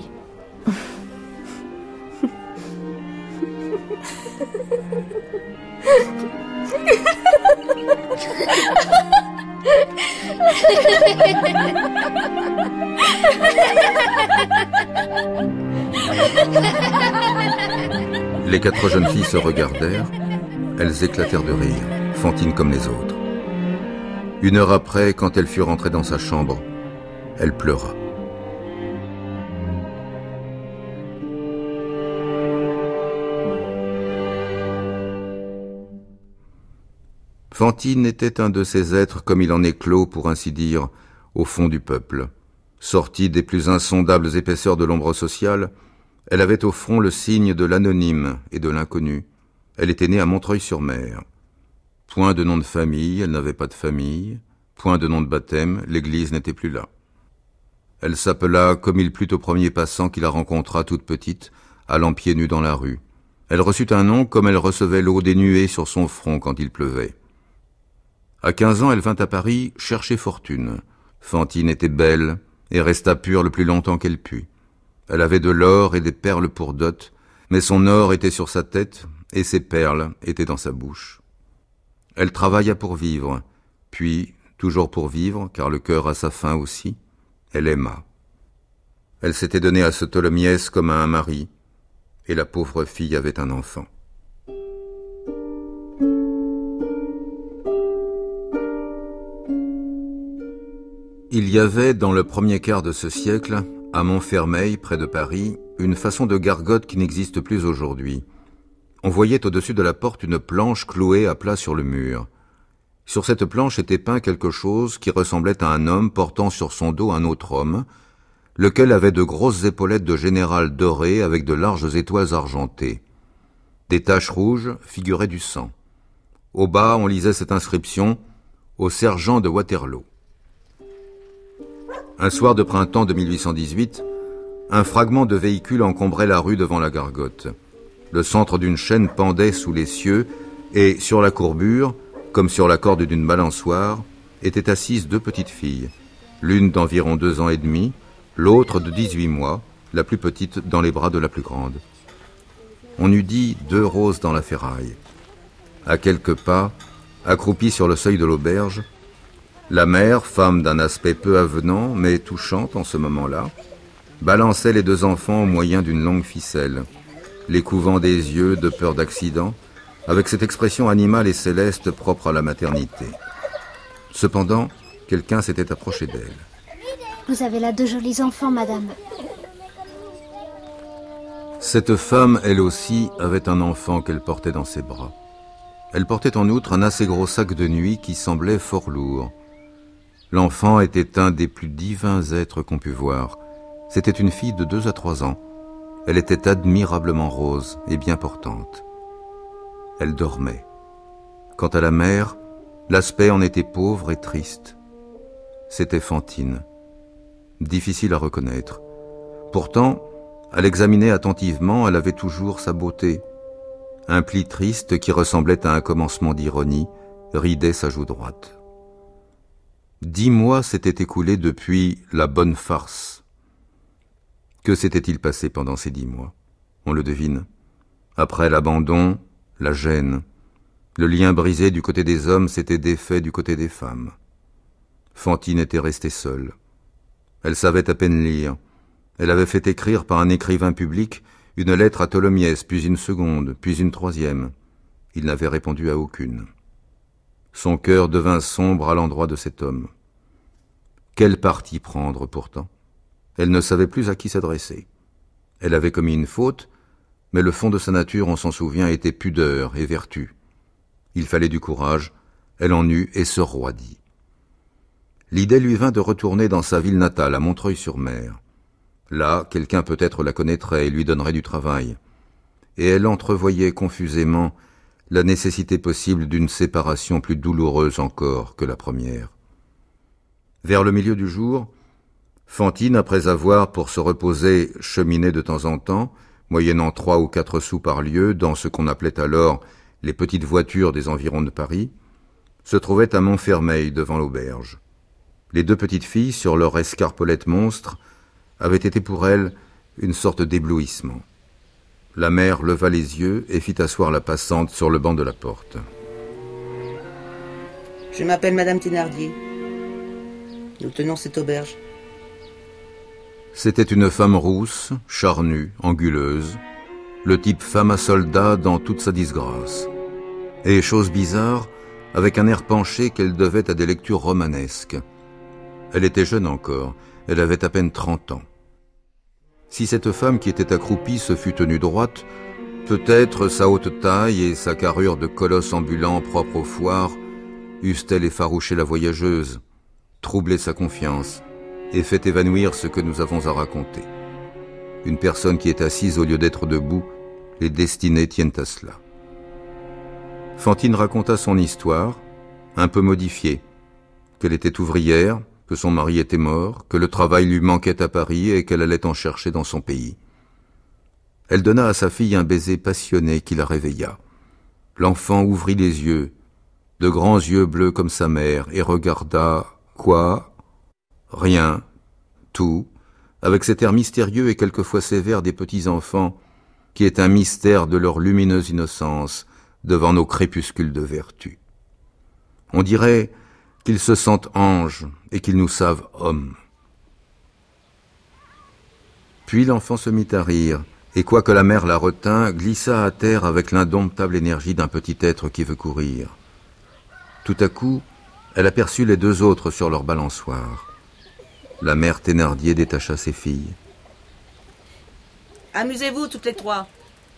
Les quatre jeunes filles se regardèrent. Elles éclatèrent de rire, Fantine comme les autres. Une heure après, quand elle fut rentrée dans sa chambre, elle pleura. Fantine était un de ces êtres comme il en est clos, pour ainsi dire, au fond du peuple. Sortie des plus insondables épaisseurs de l'ombre sociale, elle avait au front le signe de l'anonyme et de l'inconnu. Elle était née à Montreuil-sur-Mer. Point de nom de famille, elle n'avait pas de famille. Point de nom de baptême, l'église n'était plus là. Elle s'appela comme il plut au premier passant qui la rencontra toute petite, allant pieds nus dans la rue. Elle reçut un nom comme elle recevait l'eau des nuées sur son front quand il pleuvait. À quinze ans, elle vint à Paris chercher fortune. Fantine était belle et resta pure le plus longtemps qu'elle put. Elle avait de l'or et des perles pour dot, mais son or était sur sa tête et ses perles étaient dans sa bouche. Elle travailla pour vivre, puis, toujours pour vivre, car le cœur a sa fin aussi, elle aima. Elle s'était donnée à ce Tholomyès comme à un mari, et la pauvre fille avait un enfant. Il y avait, dans le premier quart de ce siècle, à Montfermeil, près de Paris, une façon de gargote qui n'existe plus aujourd'hui. On voyait au-dessus de la porte une planche clouée à plat sur le mur. Sur cette planche était peint quelque chose qui ressemblait à un homme portant sur son dos un autre homme, lequel avait de grosses épaulettes de général dorées avec de larges étoiles argentées. Des taches rouges figuraient du sang. Au bas, on lisait cette inscription « Au sergent de Waterloo ». Un soir de printemps de mille huit cent dix-huit, un fragment de véhicule encombrait la rue devant la gargote. Le centre d'une chaîne pendait sous les cieux et, sur la courbure, comme sur la corde d'une balançoire, étaient assises deux petites filles, l'une d'environ deux ans et demi, l'autre de dix-huit mois, la plus petite dans les bras de la plus grande. On eût dit deux roses dans la ferraille. À quelques pas, accroupie sur le seuil de l'auberge, la mère, femme d'un aspect peu avenant, mais touchante en ce moment-là, balançait les deux enfants au moyen d'une longue ficelle, les couvant des yeux de peur d'accident, avec cette expression animale et céleste propre à la maternité. Cependant, quelqu'un s'était approché d'elle. Vous avez là deux jolis enfants, madame. Cette femme, elle aussi, avait un enfant qu'elle portait dans ses bras. Elle portait en outre un assez gros sac de nuit qui semblait fort lourd. L'enfant était un des plus divins êtres qu'on pût voir. C'était une fille de deux à trois ans. Elle était admirablement rose et bien portante. Elle dormait. Quant à la mère, l'aspect en était pauvre et triste. C'était Fantine. Difficile à reconnaître. Pourtant, à l'examiner attentivement, elle avait toujours sa beauté. Un pli triste qui ressemblait à un commencement d'ironie ridait sa joue droite. Dix mois s'étaient écoulés depuis la bonne farce. Que s'était-il passé pendant ces dix mois? On le devine. Après l'abandon, la gêne. Le lien brisé du côté des hommes s'était défait du côté des femmes. Fantine était restée seule. Elle savait à peine lire. Elle avait fait écrire par un écrivain public une lettre à Tholomyès, puis une seconde, puis une troisième. Il n'avait répondu à aucune. Son cœur devint sombre à l'endroit de cet homme. Quel parti prendre pourtant? Elle ne savait plus à qui s'adresser. Elle avait commis une faute, mais le fond de sa nature, on s'en souvient, était pudeur et vertu. Il fallait du courage, elle en eut et se roidit. L'idée lui vint de retourner dans sa ville natale, à Montreuil-sur-Mer. Là, quelqu'un peut-être la connaîtrait et lui donnerait du travail. Et elle entrevoyait confusément la nécessité possible d'une séparation plus douloureuse encore que la première. Vers le milieu du jour, Fantine, après avoir, pour se reposer, cheminé de temps en temps, moyennant trois ou quatre sous par lieue dans ce qu'on appelait alors les petites voitures des environs de Paris, se trouvait à Montfermeil devant l'auberge. Les deux petites filles, sur leur escarpolette monstre, avaient été pour elles une sorte d'éblouissement. La mère leva les yeux et fit asseoir la passante sur le banc de la porte. Je m'appelle Madame Thénardier. Nous tenons cette auberge. C'était une femme rousse, charnue, anguleuse, le type femme à soldat dans toute sa disgrâce. Et, chose bizarre, avec un air penché qu'elle devait à des lectures romanesques. Elle était jeune encore, elle avait à peine trente ans. Si cette femme qui était accroupie se fût tenue droite, peut-être sa haute taille et sa carrure de colosse ambulant propre aux foires eussent-elles effarouché la voyageuse, troublé sa confiance et fait évanouir ce que nous avons à raconter. Une personne qui est assise au lieu d'être debout, les destinées tiennent à cela. Fantine raconta son histoire, un peu modifiée, qu'elle était ouvrière, que son mari était mort, que le travail lui manquait à Paris et qu'elle allait en chercher dans son pays. Elle donna à sa fille un baiser passionné qui la réveilla. L'enfant ouvrit les yeux, de grands yeux bleus comme sa mère, et regarda, quoi? Rien, tout, avec cet air mystérieux et quelquefois sévère des petits enfants, qui est un mystère de leur lumineuse innocence devant nos crépuscules de vertu. On dirait qu'ils se sentent anges et qu'ils nous savent hommes. Puis l'enfant se mit à rire, et quoique la mère la retint, glissa à terre avec l'indomptable énergie d'un petit être qui veut courir. Tout à coup, elle aperçut les deux autres sur leur balançoire. La mère Thénardier détacha ses filles. Amusez-vous toutes les trois.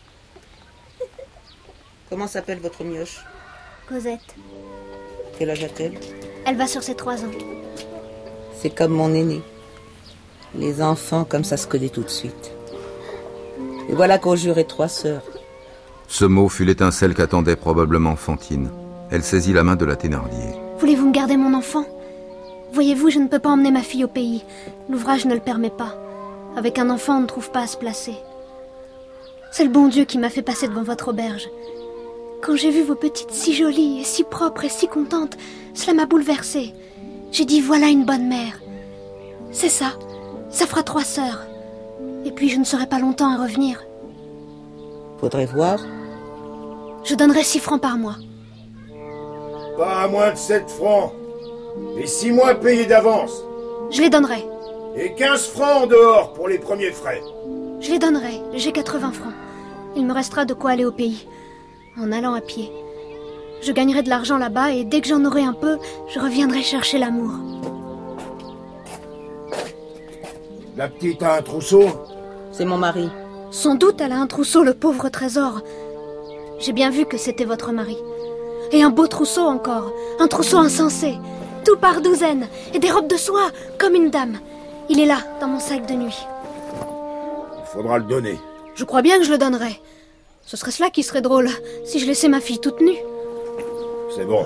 Comment s'appelle votre mioche? Cosette. Quel âge a-t-elle? Elle va sur ses trois ans. C'est comme mon aîné. Les enfants, comme ça se connaît tout de suite. Et voilà qu'on jurait trois sœurs. Ce mot fut l'étincelle qu'attendait probablement Fantine. Elle saisit la main de la Thénardier. Voulez-vous me garder mon enfant? Voyez-vous, je ne peux pas emmener ma fille au pays. L'ouvrage ne le permet pas. Avec un enfant, on ne trouve pas à se placer. C'est le bon Dieu qui m'a fait passer devant votre auberge. Quand j'ai vu vos petites si jolies et si propres et si contentes, cela m'a bouleversée. J'ai dit, voilà une bonne mère. C'est ça, ça fera trois sœurs. Et puis je ne serai pas longtemps à revenir. Faudrait voir. Je donnerai six francs par mois. Pas à moins de sept francs. Et six mois payés d'avance. Je les donnerai. Et quinze francs en dehors pour les premiers frais. Je les donnerai, j'ai quatre-vingts francs. Il me restera de quoi aller au pays, en allant à pied. Je gagnerai de l'argent là-bas et dès que j'en aurai un peu, je reviendrai chercher l'amour. La petite a un trousseau? C'est mon mari. Sans doute elle a un trousseau, le pauvre trésor. J'ai bien vu que c'était votre mari. Et un beau trousseau encore, un trousseau insensé, tout par douzaine, et des robes de soie, comme une dame. Il est là, dans mon sac de nuit. Il faudra le donner. Je crois bien que je le donnerai. Ce serait cela qui serait drôle, si je laissais ma fille toute nue. C'est bon.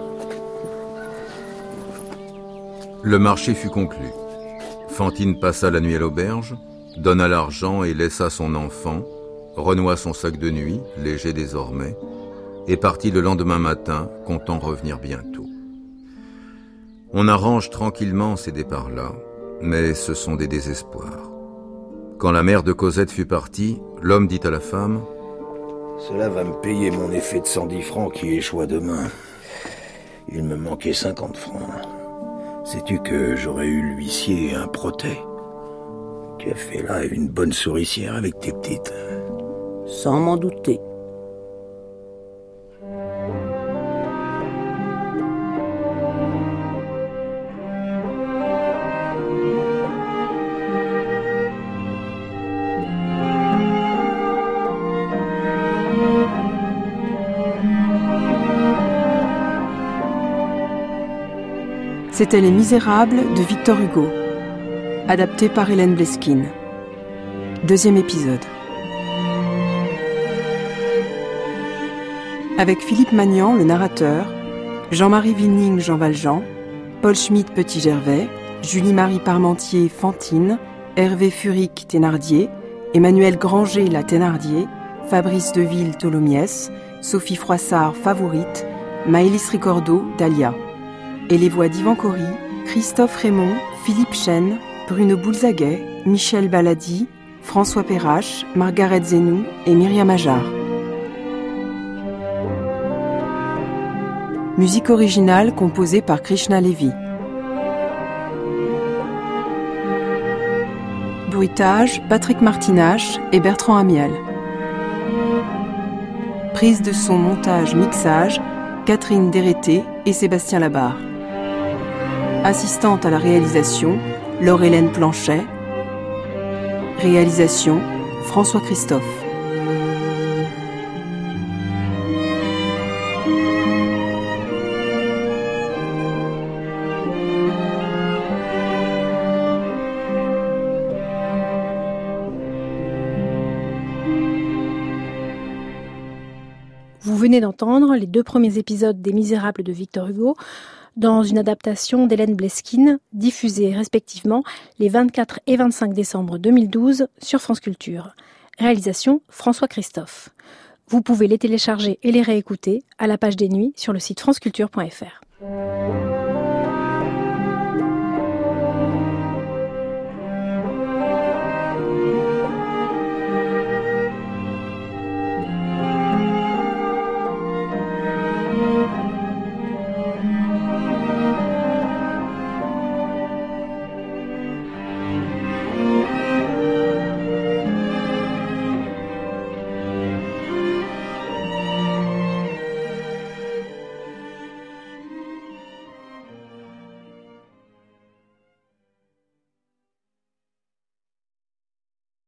Le marché fut conclu. Fantine passa la nuit à l'auberge, donna l'argent et laissa son enfant, renoua son sac de nuit, léger désormais, et partit le lendemain matin, comptant revenir bientôt. On arrange tranquillement ces départs-là, mais ce sont des désespoirs. Quand la mère de Cosette fut partie, l'homme dit à la femme: « Cela va me payer mon effet de cent dix francs qui échoua demain. Il me manquait cinquante francs. Sais-tu que j'aurais eu l'huissier et un protêt? Tu as fait là une bonne souricière avec tes petites. » Sans m'en douter. C'était Les Misérables de Victor Hugo, adapté par Hélène Bleskine. Deuxième épisode. Avec Philippe Magnan, le narrateur, Jean-Marie Vining, Jean Valjean, Paul Schmitt, Petit Gervais, Julie-Marie Parmentier, Fantine, Hervé Furic, Thénardier, Emmanuel Granger La Thénardier, Fabrice Deville Tholomyès, Sophie Froissart Favorite, Maëlys Ricordo Dahlia. Et les voix d'Yvan Cory, Christophe Raymond, Philippe Chêne, Bruno Boulzaguet, Michel Baladi, François Perrache, Margaret Zenou et Myriam Ajar. Musique originale composée par Krishna Levi. Bruitage, Patrick Martinache et Bertrand Amiel. Prise de son, montage, mixage, Catherine Dérété et Sébastien Labarre. Assistante à la réalisation, Laure-Hélène Planchet. Réalisation, François Christophe. Vous venez d'entendre les deux premiers épisodes des Misérables de Victor Hugo dans une adaptation d'Hélène Bleskine, diffusée respectivement les vingt-quatre et vingt-cinq décembre deux mille douze sur France Culture. Réalisation François Christophe. Vous pouvez les télécharger et les réécouter à la page des nuits sur le site franceculture point f r.